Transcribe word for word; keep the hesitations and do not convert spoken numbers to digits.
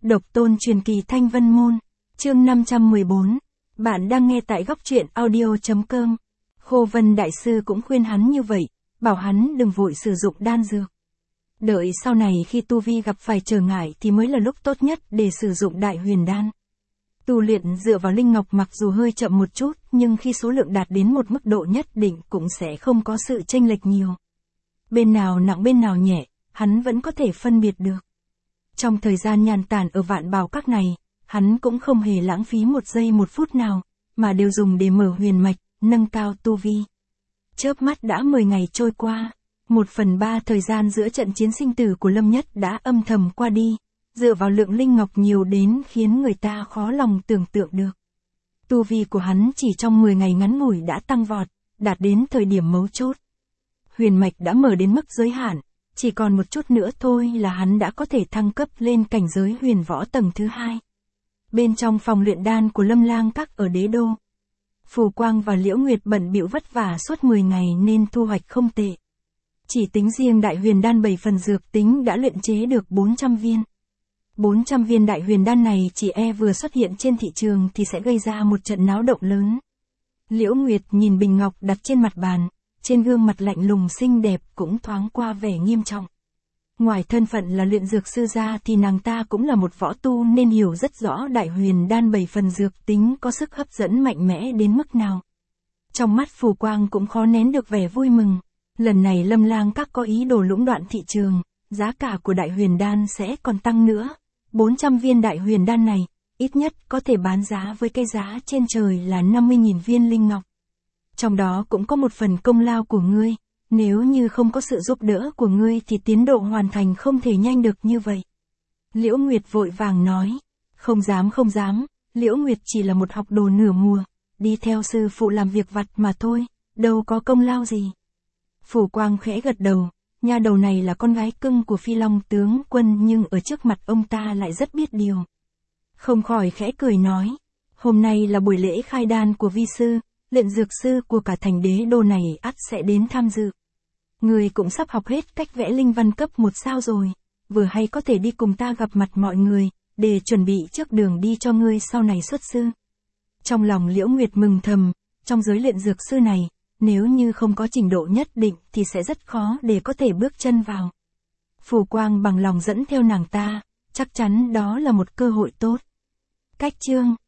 Độc tôn truyền kỳ Thanh Vân Môn, chương năm trăm mười bốn. Bạn đang nghe tại góc truyện audio chấm com. Khô Vân Đại Sư cũng khuyên hắn như vậy, bảo hắn đừng vội sử dụng đan dược. Đợi sau này khi tu vi gặp phải trở ngại thì mới là lúc tốt nhất để sử dụng đại huyền đan. Tu luyện dựa vào linh ngọc mặc dù hơi chậm một chút, nhưng khi số lượng đạt đến một mức độ nhất định cũng sẽ không có sự chênh lệch nhiều. Bên nào nặng bên nào nhẹ, hắn vẫn có thể phân biệt được. Trong thời gian nhàn tản ở Vạn Bảo Các này, hắn cũng không hề lãng phí một giây một phút nào, mà đều dùng để mở huyền mạch, nâng cao tu vi. Chớp mắt đã mười ngày trôi qua, một phần ba thời gian giữa trận chiến sinh tử của Lâm Nhất đã âm thầm qua đi, dựa vào lượng linh ngọc nhiều đến khiến người ta khó lòng tưởng tượng được. Tu vi của hắn chỉ trong mười ngày ngắn ngủi đã tăng vọt, đạt đến thời điểm mấu chốt. Huyền mạch đã mở đến mức giới hạn, chỉ còn một chút nữa thôi là hắn đã có thể thăng cấp lên cảnh giới huyền võ tầng thứ hai. Bên trong phòng luyện đan của Lâm Lang Các ở Đế Đô, Phù Quang và Liễu Nguyệt bận bịu vất vả suốt mười ngày nên thu hoạch không tệ. Chỉ tính riêng đại huyền đan bảy phần dược tính đã luyện chế được bốn trăm viên. bốn trăm viên đại huyền đan này chỉ e vừa xuất hiện trên thị trường thì sẽ gây ra một trận náo động lớn. Liễu Nguyệt nhìn bình ngọc đặt trên mặt bàn, trên gương mặt lạnh lùng xinh đẹp cũng thoáng qua vẻ nghiêm trọng. Ngoài thân phận là luyện dược sư ra thì nàng ta cũng là một võ tu nên hiểu rất rõ đại huyền đan bảy phần dược tính có sức hấp dẫn mạnh mẽ đến mức nào. Trong mắt Phù Quang cũng khó nén được vẻ vui mừng. Lần này Lâm Lang Các có ý đồ lũng đoạn thị trường, giá cả của đại huyền đan sẽ còn tăng nữa. bốn trăm viên đại huyền đan này, ít nhất có thể bán giá với cái giá trên trời là năm mươi nghìn viên linh ngọc. Trong đó cũng có một phần công lao của ngươi, nếu như không có sự giúp đỡ của ngươi thì tiến độ hoàn thành không thể nhanh được như vậy. Liễu Nguyệt vội vàng nói, không dám không dám, Liễu Nguyệt chỉ là một học đồ nửa mùa, đi theo sư phụ làm việc vặt mà thôi, đâu có công lao gì. Phù Quang khẽ gật đầu, nha đầu này là con gái cưng của Phi Long tướng quân nhưng ở trước mặt ông ta lại rất biết điều. Không khỏi khẽ cười nói, hôm nay là buổi lễ khai đan của vi sư, luyện dược sư của cả thành Đế Đô này ắt sẽ đến tham dự. Người cũng sắp học hết cách vẽ linh văn cấp một sao rồi, vừa hay có thể đi cùng ta gặp mặt mọi người, để chuẩn bị trước đường đi cho ngươi sau này xuất sư. Trong lòng Liễu Nguyệt mừng thầm, trong giới luyện dược sư này, nếu như không có trình độ nhất định thì sẽ rất khó để có thể bước chân vào. Phù Quang bằng lòng dẫn theo nàng ta, chắc chắn đó là một cơ hội tốt. Cách chương